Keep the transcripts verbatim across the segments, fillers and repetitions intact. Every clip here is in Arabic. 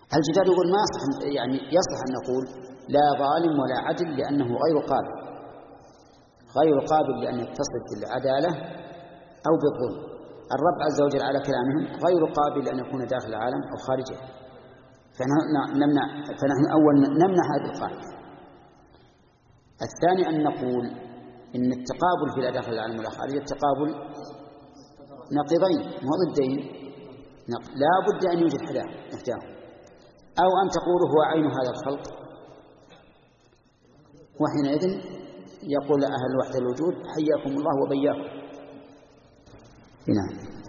الجدال يقول ما يصح، يعني يصح أن نقول لا ظالم ولا عدل لأنه غير قابل غير قابل لأن يتصف بالعدالة أو بالظلم. الرب عز وجل على كلامهم غير قابل لأن يكون داخل العالم أو خارجه، فنحن نمنع فنحن أول نمنع هذه القاعدة. الثاني أن نقول إن التقابل في داخل العالم ولا خارجه التقابل نقيضين مو ضدين، لا بد أن يوجد إحداهم، أو أن تقول هو عين هذا الخلق، وحينئذ يقول أهل وحدة الوجود حياكم الله وبياكم. نعم.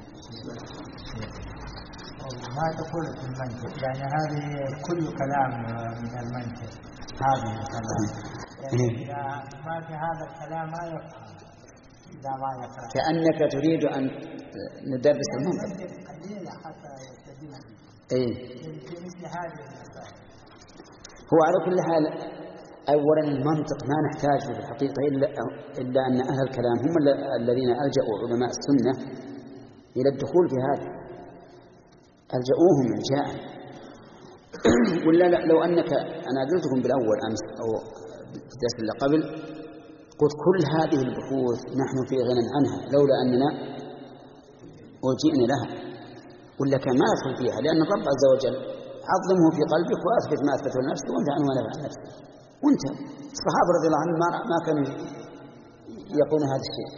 ما تقول في المنطق، يعني هذه كل كلام من المنطق، هذه الكلام يعني إذا ما في هذا الكلام ما يفهم، إذا ما يقرأ كأنك تريد أن ندرس المنطق قليلا حتى يستدل إيه. في مثل هذه المسائل. هو على كل حال أولا المنطق ما نحتاج في الحقيقة إلا, إلا أن أهل الكلام هم الذين ألجأوا علماء السنة إلى الدخول في هذا، ألجأوهم إلجاء. ولا لو أنك أنا قلتكم بالأول أمس أو في الدرس اللي قبل قلت كل هذه البحوث نحن في غنى عنها لولا أننا وجئنا لها، ولا كان ما يدخل فيها، لأن الرب عز وجل عظمه في قلبك وأثبت ما أثبته لنفسك وانت عنه ما نفع عن نفسك. وانت الصحابة رضي الله عنهم ما كانوا يقولون هذا الشيء.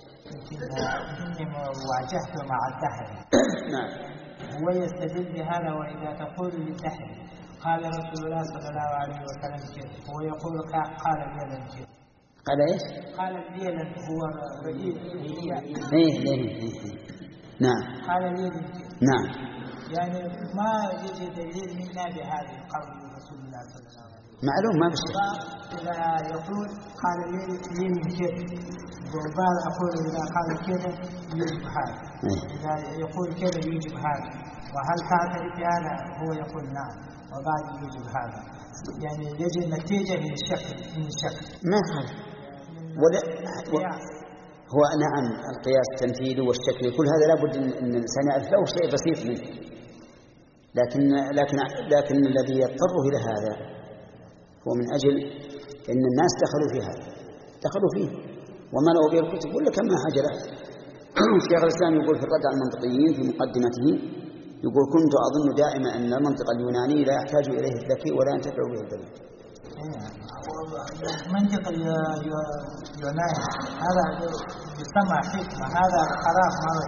إني واجهت مع الدهر. نعم. هو يستدل بهذا، وإذا تقول للدهر قال رسول الله صلى الله عليه وسلم كذا، هو يقول قال ليلا كذا. قال إيش؟ قال ليلا هو رئيس إيه إيه إيه. نعم. قال ليلا كذا. نعم. يعني ما يجي دليل منا بهذا القول رسول الله صلى الله عليه وسلم. معلوم ما بشيء. إذا يقول قال ليلا كذا، وبعض أقول إذا قال كذا يجب هذا، إذا يقول كذا يجب هذا، وهل تعترف بهذا؟ هو يقول نعم، وبعض يجب هذا، يعني يجي النتيجة من الشك من الشك ما هذا ولا هو نعم القياس التمثيلي والشكل كل هذا لابد أن الإنسان يعرف له شيء بسيط منه، لكن لكن لكن الذي يضطره إلى هذا هو من أجل أن الناس دخلوا في هذا دخلوا فيه وما لو به الكتب ولا كم ما حاجة له. الشيخ الإسلام يقول في الرد على المنطقيين في مقدمته يقول كنت أظن دائما أن المنطق اليوناني لا يحتاج إليه الذكي ولا ينتفع به البليد. منطق اليوناني هذا يسمى حكمة، هذا خلاف مرة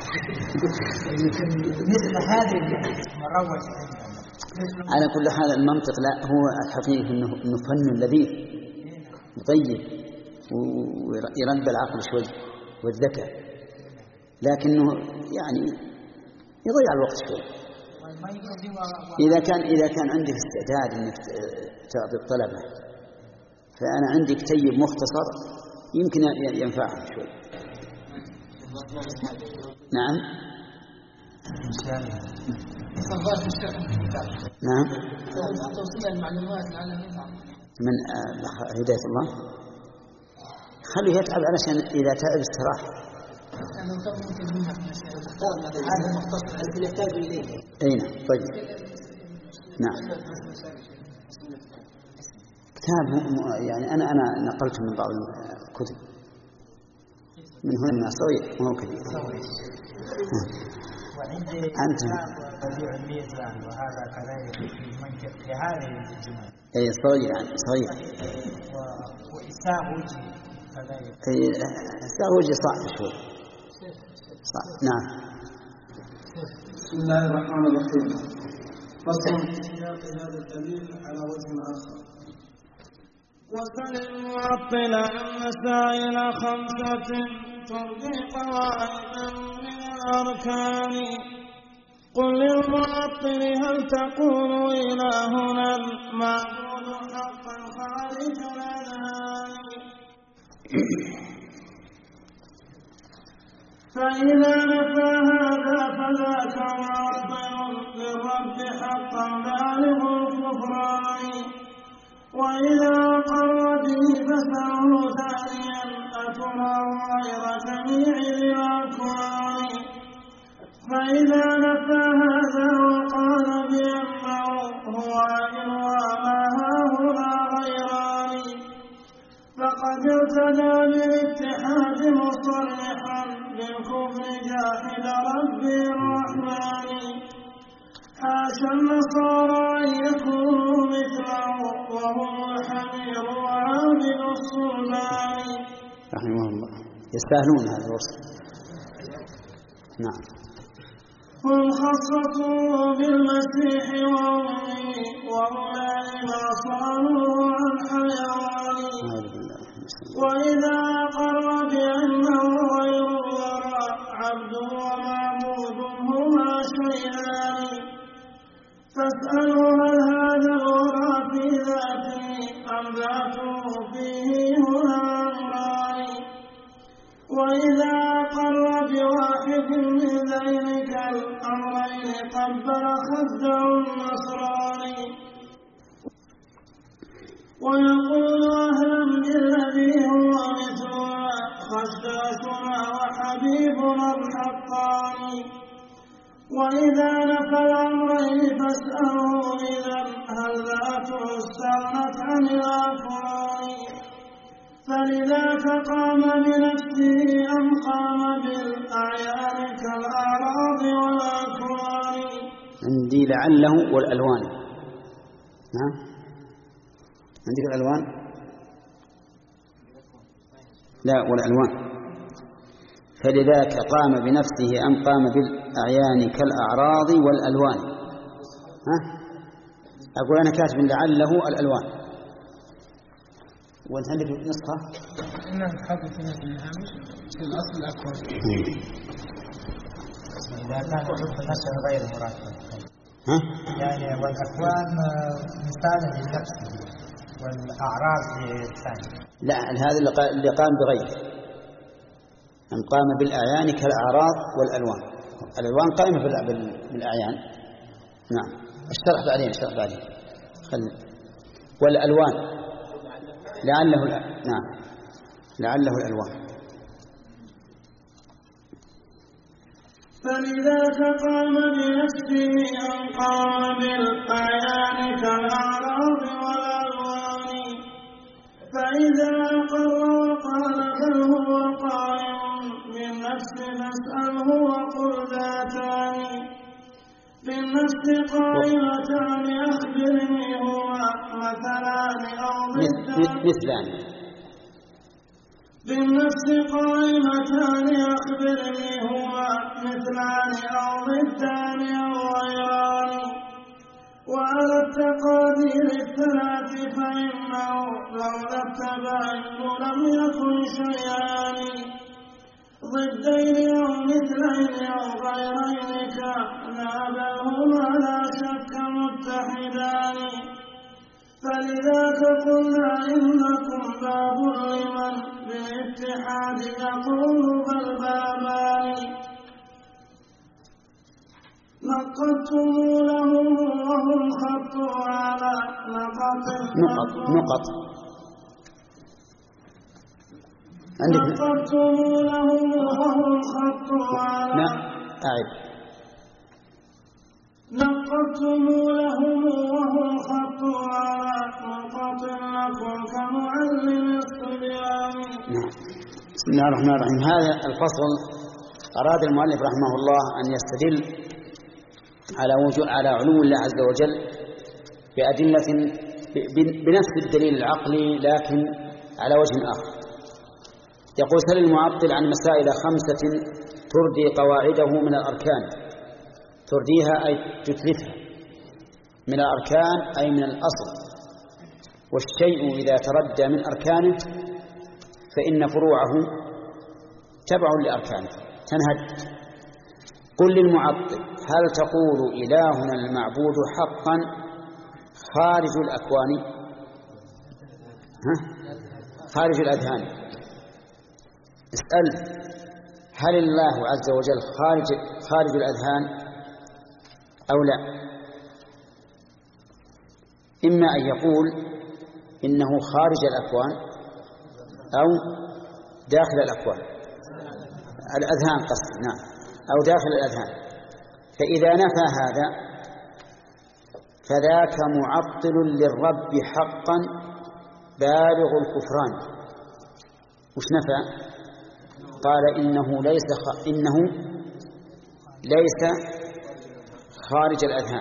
مثل هذه مروج. على كل حال المنطق لا هو الحقيقة إنه فن لذيذ طيب ويرد العقل شوي والذكاء، لكنه يعني يضيع الوقت شوي. إذا كان إذا كان عندك استعداد إنك تعطي الطلبة فأنا عندي كتيب مختصر يمكن ينفعهم شوي. نعم. نعم. توصيل المعلومات من هداية الله خليه يتعب علشان إذا تعب استراح. هذا المختصر الذي يحتاج إليه. أي نعم. طيب. نعم. كتاب يعني أنا أنا نقلت من بعض الكتب من هنا من صغير وهو كبير. وعندي أنت. بديع الميزان وهذا كذلك في منطق في هذه الجمل. أي صغير يعني صغير. وإساء وجه كذلك. أي إساء وجه صعب شوي. صعب. نعم. بسم الله الرحمن الرحيم. فصل سياق هذا الدليل على وجه آخر. وسل المعطل عن مسائل خمسة ترضي قواعدا من الأركان. قل للمعطل هل تقول إلهنا المعبود حقا خارج الأذهان. فإذا نفى هذا فذاك معطل للرب حقا بالغ الكفران. وإذا أقر به فسره ثانيا أتراه غير جميع الأكوان. فإذا نفى هذا وقال بأنه حاشا النصارى أن يكونوا مثله وهم الحمير وعابد الصلبان. رحمه الله يستاهلون هذا الوصف. نعم. هم خصته بالمسيح وأمه وأولئك ما صالوا عن حيوان. وإذا أقر بأنه غير الورى عبد ومعبود هما شيئان فاسأله هل هذا الورى في ذاته أم ذاته فيه هنا أمران. وإذا أقر بواحد من ذلك الأمرين قبل خده النصراني ويقول أهلا بالذي هو مثلنا خشاشنا وحبيبنا الحقاني. وإذا نفى الأمرين فاسأله إذا هل ذاته استغنت عن الأفران. فلذاك قام بنفسه أم قام بالأعيان كالأعراض والأكوان. عندي لعله والألوان. نعم عندك الألوان؟ لا والألوان. فلذاك قام بنفسه أم قام بالأعيان كالأعراض والألوان. ها؟ أقول أنا كاتب لعله الألوان. وأنت عندك نسخة؟ نعم حاطط في الهامش في الأصل الأكوان. إذا كان النسخ غير مرتب. ها؟ يعني والأكوان مثال لنفسه والأعراض للثاني. لا هذا اللي قام بغيره. أم قام بالأعيان كالأعراض والألوان. الألوان قائمة بالأعيان. نعم الشرح بعدين الشرح بعدين خل... والألوان لعله الأ... نعم لعله الألوان. فلذاك قام بنفسه أم قام بالأعيان كالأعراض والألوان. فإذا أقر وقال بل هو قائم بالنفس فاسأله وقل ذاتان. بالنفس قائمتان أخبرني هما مثلان أو مثلان. بالنفس قائمتان أخبرني هما مثلان أو ضدان أو غيران. وعلى التقادير الثلاث فإنه لولا التباين لم يكن شيئان ضدين أو مثلين أو غيرين كانا بل هما لا شك متحدان. فلذاك قلنا إنكم باب لمن بالاتحاد يقول بل بابان. نقضتم لهم وهم خطوا على نقط نقط نقط نقضتم لهم وهم خطوا على لا أعد نقضتم لهم وهم خطوا على نقط لكم كمعلم الصبيان. نعم. بسم الله الرحمن الرحيم. هذا الفصل أراد المؤلف رحمه الله أن يستدل على وجود على علو الله عز وجل بأدلة بنفس الدليل العقلي لكن على وجه آخر. يقول سل المعطل عن مسائل خمسة تردي قواعده من الأركان. ترديها أي تتلفها من الأركان أي من الأصل. والشيء إذا تردى من أركانه فإن فروعه تبع لأركانه تنهد. قل للمعطل هل تقول إلهنا المعبود حقا خارج الأكوان؟ ها؟ خارج الأذهان. اسأل هل الله عز وجل خارج, خارج الأذهان أو لا؟ إما أن يقول إنه خارج الأكوان أو داخل الأكوان الأذهان قصد نعم أو داخل الأذهان. فإذا نفى هذا فذاك معطل للرب حقا بالغ الكفران. وش نفى؟ قال إنه ليس خ... إنه ليس خارج الأذهان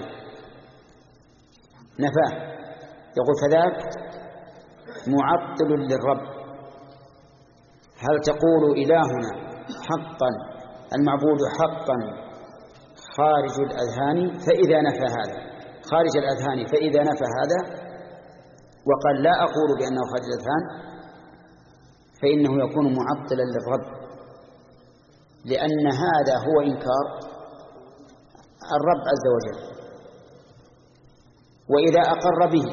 نفاه، يقول فذاك معطل للرب. هل تقول إلهنا حقا المعبود حقا خارج الأذهان؟ فإذا نفى هذا خارج الأذهان فإذا نفى هذا وقال لا أقول بأنه خارج الأذهان فإنه يكون معطلا للرب، لأن هذا هو إنكار الرب عز وجل. وإذا أقر به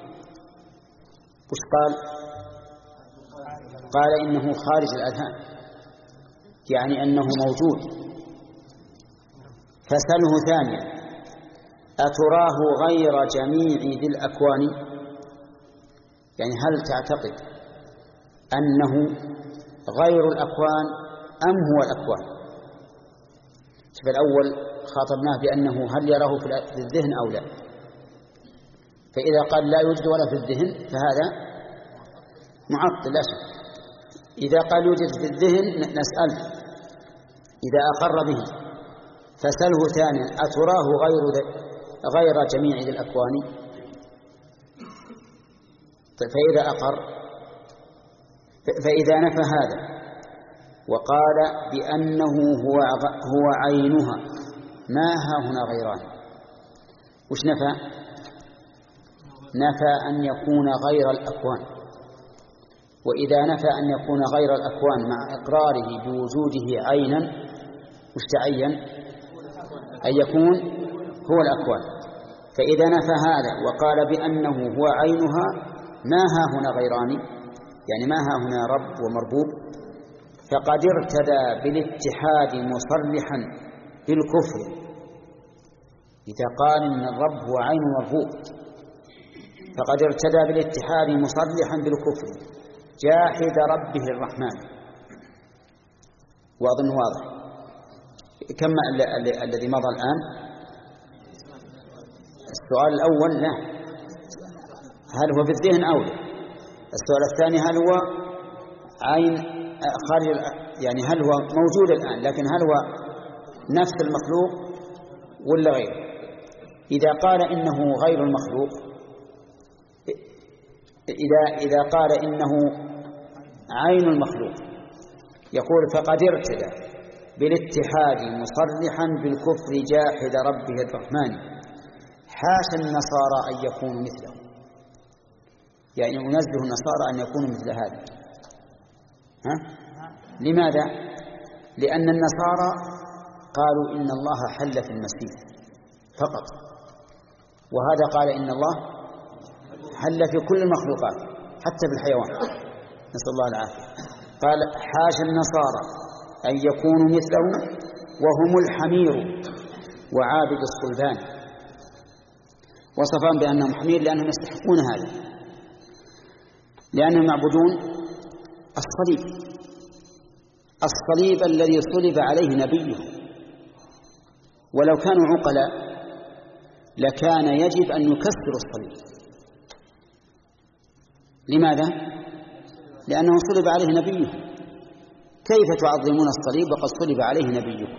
وش قال؟ قال إنه خارج الأذهان، يعني أنه موجود. فسله ثانيا أتراه غير جميع ذي الأكوان؟ يعني هل تعتقد أنه غير الأكوان أم هو الأكوان؟ شوف الأول خاطبناه بأنه هل يراه في الذهن أو لا، فإذا قال لا يوجد ولا في الذهن فهذا معطل لا شك. إذا قال يوجد في الذهن نسأل إذا أقر به فسله ثانيا أتراه غير غير جميع ذي الأكوان؟ فإذا أقر فإذا نفى هذا وقال بأنه هو هو عينها ما ها هنا غيران، وش نفى؟ نفى أن يكون غير الأكوان. وإذا نفى أن يكون غير الأكوان مع إقراره بوجوده عينا وش تعين؟ أن يكون هو الأكوان. فإذا نفى هذا وقال بأنه هو عينها ما ها هنا غيران، يعني ما ها هنا رب ومربوب، فقد ارتدى بالاتحاد مصرحا بالكفر. إذا قال إن الرب هو عين مربوب فقد ارتدى بالاتحاد مصرحا بالكفر جاحد ربه الرحمن. وأظن واضح. كم الذي مضى الآن؟ السؤال الأول لا، هل هو في الذهن أو لا؟ السؤال الثاني هل هو عين خارج، يعني هل هو موجود الآن لكن هل هو نفس المخلوق ولا غيره؟ إذا قال إنه غير المخلوق، إذا إذا قال إنه عين المخلوق يقول فقد ارتدى بالاتحاد مصرحا بالكفر جاحد ربه الرحمن. حاشا النصارى أن يكونوا مثله، يعني أنزه النصارى أن يكونوا مثل هذا. ها؟ لماذا؟ لأن النصارى قالوا إن الله حل في المسيح فقط، وهذا قال إن الله حل في كل المخلوقات حتى في الحيوان، نسأل الله العافية. قال حاشا النصارى أن يكونوا مثله وهم الحمير وعابد الصلبان. وصفهم بأنهم حمير لأنهم يستحقون هذا، لأنهم يعبدون الصليب، الصليب الذي صلب عليه نبيه. ولو كانوا عقلاء لكان يجب أن يكسروا الصليب. لماذا؟ لأنه صلب عليه نبيه. كيف تعظمون الصليب وقد صلب عليه نبيكم؟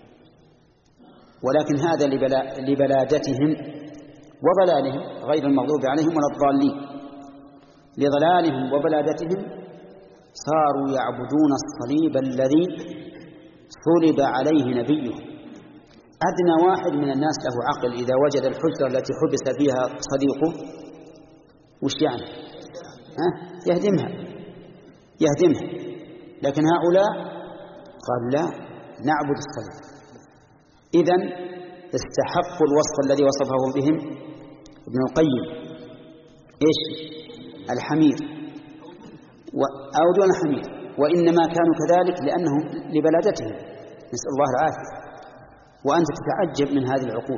ولكن هذا لبلا لبلادتهم وضلالهم، غير المغضوب عليهم ولا الضالين. لضلالهم وبلادتهم صاروا يعبدون الصليب الذي صلب عليه نبيه. أدنى واحد من الناس له عقل إذا وجد الحجرة التي حبس فيها صديقه وش يعني؟ ها؟ يهدمها يهدمها. لكن هؤلاء قالوا لا، نعبد الصليب. إذن استحقوا الوصف الذي وصفه بهم ابن القيم، إيش؟ الحمير أو دون الحمير، وإنما كانوا كذلك لأنهم لبلادتهم، نسأل الله العافية. وأنت تتعجب من هذه العقول،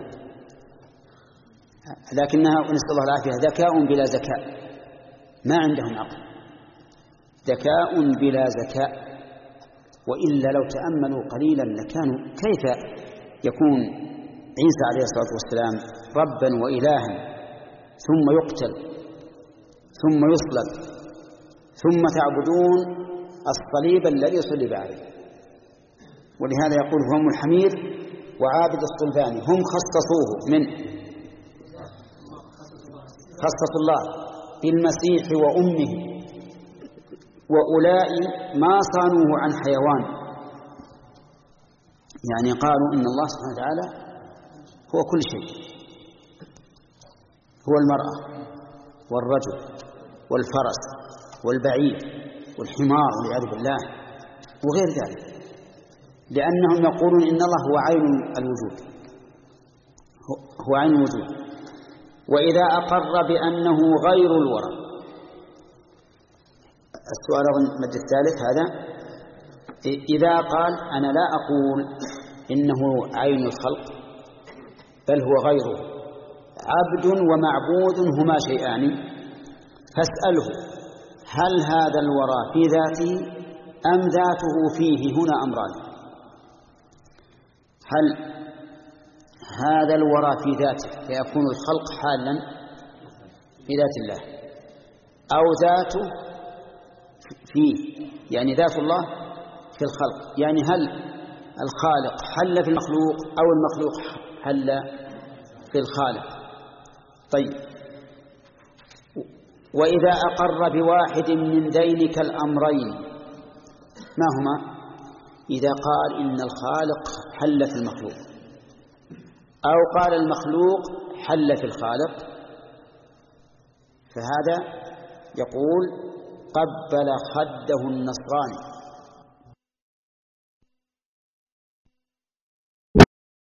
لكنها نسأل الله العافية ذكاء بلا ذكاء، ما عندهم عقل، ذكاء بلا ذكاء. وإلا لو تأملوا قليلا لكانوا كيف يكون عيسى عليه الصلاة والسلام ربا وإلها ثم يقتل ثم يصلب ثم تعبدون الصليب الذي صلب عليه. ولهذا يقول هم الحمير وعابد الصلباني هم خصصوه من خصصوا الله بالمسيح وأمه، وأولئك ما صانوه عن حيوان، يعني قالوا إن الله سبحانه وتعالى هو كل شيء، هو المرأة والرجل والفرس والبعير والحمار والعياذ بالله وغير ذلك، لأنهم يقولون إن الله هو عين الوجود، هو عين الوجود. وإذا أقر بأنه غير الورى، السؤال أظن المد الثالث هذا، إذا قال أنا لا أقول إنه عين الخلق بل هو غيره، عبد ومعبود هما شيئان، فاسأله هل هذا الورى في ذاته أم ذاته فيه؟ هنا أمران، هل هذا الورى في ذاته فيكون الخلق حالا في ذات الله، أو ذاته فيه يعني ذات الله في الخلق، يعني هل الخالق حل في المخلوق أو المخلوق حل في الخالق. طيب، وإذا أقر بواحد من ذلك الأمرين ما هما؟ إذا قال إن الخالق حل في المخلوق أو قال المخلوق حل في الخالق، فهذا يقول قبل خده النصراني